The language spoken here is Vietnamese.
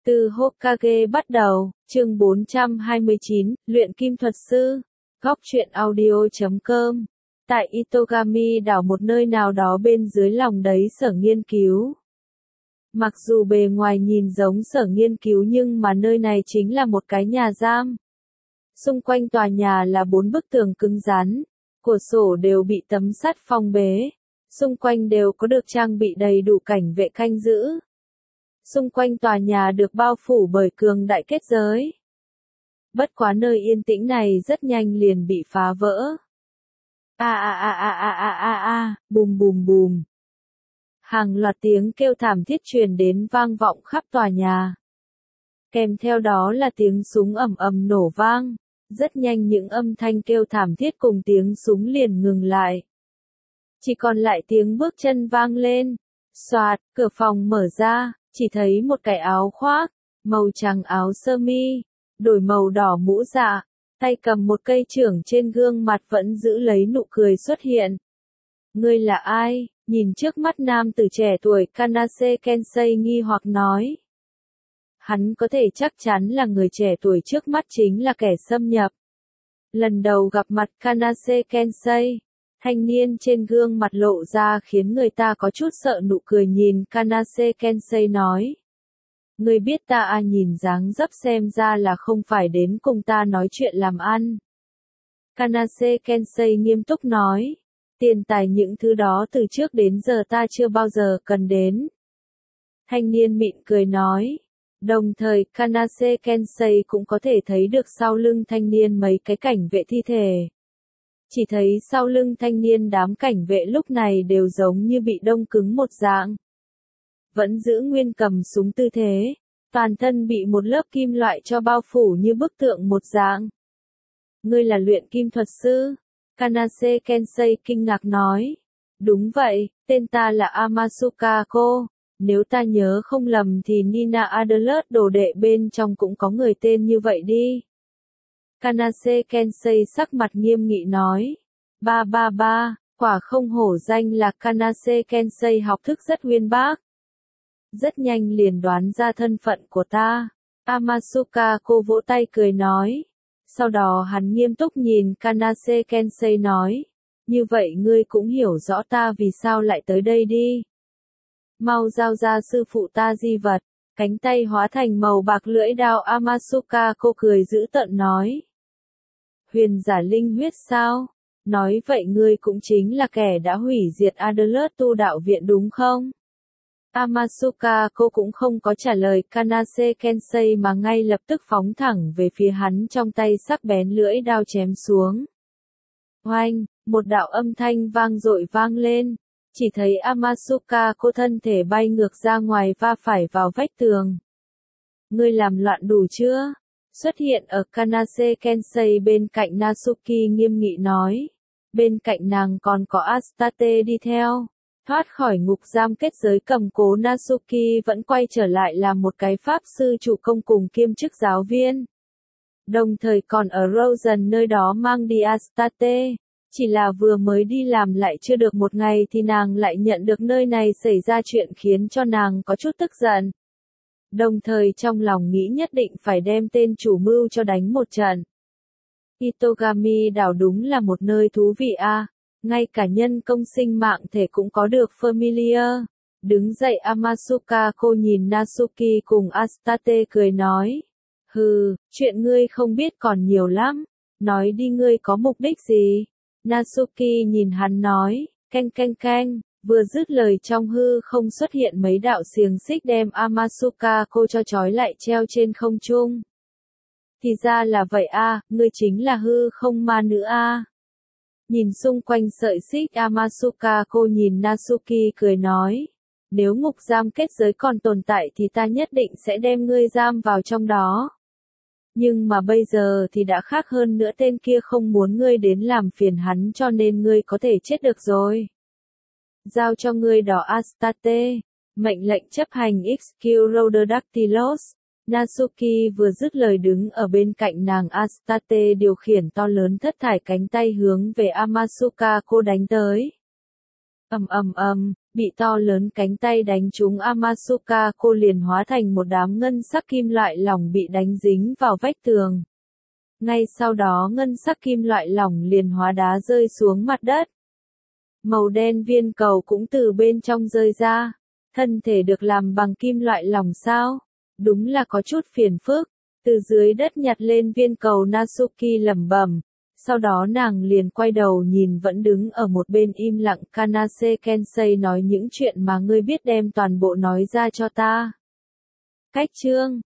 Từ Hokage bắt đầu, chương 429, luyện kim thuật sư, góc truyện audio.com. Tại Itogami đảo một nơi nào đó bên dưới lòng đáy sở nghiên cứu. Mặc dù bề ngoài nhìn giống sở nghiên cứu nhưng mà nơi này chính là một cái nhà giam. Xung quanh tòa nhà là 4 bức tường cứng rắn, cửa sổ đều bị tấm sắt phong bế, xung quanh đều có được trang bị đầy đủ cảnh vệ canh giữ. Xung quanh tòa nhà được bao phủ bởi cường đại kết giới. Bất quá nơi yên tĩnh này rất nhanh liền bị phá vỡ. Bùm bùm bùm. Hàng loạt tiếng kêu thảm thiết truyền đến vang vọng khắp tòa nhà. Kèm theo đó là tiếng súng ầm ầm nổ vang. Rất nhanh những âm thanh kêu thảm thiết cùng tiếng súng liền ngừng lại. Chỉ còn lại tiếng bước chân vang lên. Xoạt, cửa phòng mở ra, chỉ thấy một cái áo khoác, màu trắng áo sơ mi, đổi màu đỏ mũ dạ, tay cầm một cây chưởng trên gương mặt vẫn giữ lấy nụ cười xuất hiện. Ngươi là ai? Nhìn trước mắt nam tử trẻ tuổi Kanase Kensei nghi hoặc nói. Hắn có thể chắc chắn là người trẻ tuổi trước mắt chính là kẻ xâm nhập. Lần đầu gặp mặt Kanase Kensei, thanh niên trên gương mặt lộ ra khiến người ta có chút sợ nụ cười nhìn Kanase Kensei nói. Ngươi biết ta nhìn dáng dấp xem ra là không phải đến cùng ta nói chuyện làm ăn. Kanase Kensei nghiêm túc nói. Tiền tài những thứ đó từ trước đến giờ ta chưa bao giờ cần đến. Thanh niên mỉm cười nói. Đồng thời Kanase Kensei cũng có thể thấy được sau lưng thanh niên mấy cái cảnh vệ thi thể. Chỉ thấy sau lưng thanh niên đám cảnh vệ lúc này đều giống như bị đông cứng một dạng. Vẫn giữ nguyên cầm súng tư thế, toàn thân bị một lớp kim loại cho bao phủ như bức tượng một dạng. Ngươi là luyện kim thuật sư? Kanase Kensei kinh ngạc nói. Đúng vậy, tên ta là Amasuka Ko. Nếu ta nhớ không lầm thì Nina Adler đồ đệ bên trong cũng có người tên như vậy đi. Kanase Kensei sắc mặt nghiêm nghị nói. Quả không hổ danh là Kanase Kensei học thức rất uyên bác. Rất nhanh liền đoán ra thân phận của ta. Amasuka Ko vỗ tay cười nói. Sau đó hắn nghiêm túc nhìn Kanase Kensei nói. Như vậy ngươi cũng hiểu rõ ta vì sao lại tới đây đi. Mau giao ra sư phụ ta di vật. Cánh tay hóa thành màu bạc lưỡi đao Amasuka Ko cười dữ tợn nói. Huyền giả linh huyết sao? Nói vậy ngươi cũng chính là kẻ đã hủy diệt Adler tu đạo viện đúng không? Amasuka Ko cũng không có trả lời Kanase Kensei mà ngay lập tức phóng thẳng về phía hắn trong tay sắc bén lưỡi đao chém xuống. Oanh, một đạo âm thanh vang dội vang lên. Chỉ thấy Amasuka Ko thân thể bay ngược ra ngoài va phải vào vách tường. Ngươi làm loạn đủ chưa? Xuất hiện ở Kanase Kensei bên cạnh Natsuki nghiêm nghị nói. Bên cạnh nàng còn có Astate đi theo. Thoát khỏi ngục giam kết giới cầm cố Natsuki vẫn quay trở lại làm một cái pháp sư chủ công cùng kiêm chức giáo viên. Đồng thời còn ở Rosen nơi đó mang đi Astate. Chỉ là vừa mới đi làm lại chưa được một ngày thì nàng lại nhận được nơi này xảy ra chuyện khiến cho nàng có chút tức giận. Đồng thời trong lòng nghĩ nhất định phải đem tên chủ mưu cho đánh một trận. Itogami đảo đúng là một nơi thú vị ngay cả nhân công sinh mạng thể cũng có được familiar. Đứng dậy Amasuka Ko nhìn Natsuki cùng Astate cười nói. Hừ, chuyện ngươi không biết còn nhiều lắm. Nói đi ngươi có mục đích gì? Natsuki nhìn hắn nói, canh, vừa dứt lời trong hư không xuất hiện mấy đạo xiềng xích đem Amasuka Ko cho trói lại treo trên không trung. Thì ra là vậy ngươi chính là hư không ma nữ Nhìn xung quanh sợi xích Amasuka Ko nhìn Natsuki cười nói. Nếu ngục giam kết giới còn tồn tại thì ta nhất định sẽ đem ngươi giam vào trong đó. Nhưng mà bây giờ thì đã khác hơn nữa, tên kia không muốn ngươi đến làm phiền hắn cho nên ngươi có thể chết được rồi. Giao cho ngươi đó Astate. Mệnh lệnh chấp hành XQ Rhododactylos. Natsuki vừa dứt lời đứng ở bên cạnh nàng Astate điều khiển to lớn thất thải cánh tay hướng về Amasuka Ko đánh tới. bị to lớn cánh tay đánh trúng Amasuka, cô liền hóa thành một đám ngân sắc kim loại lỏng bị đánh dính vào vách tường. Ngay sau đó ngân sắc kim loại lỏng liền hóa đá rơi xuống mặt đất. Màu đen viên cầu cũng từ bên trong rơi ra. Thân thể được làm bằng kim loại lỏng sao? Đúng là có chút phiền phức. Từ dưới đất nhặt lên viên cầu, Natsuki lẩm bẩm. Sau đó nàng liền quay đầu nhìn vẫn đứng ở một bên im lặng Kanase Kensei, nói những chuyện mà ngươi biết đem toàn bộ nói ra cho ta. Cách chương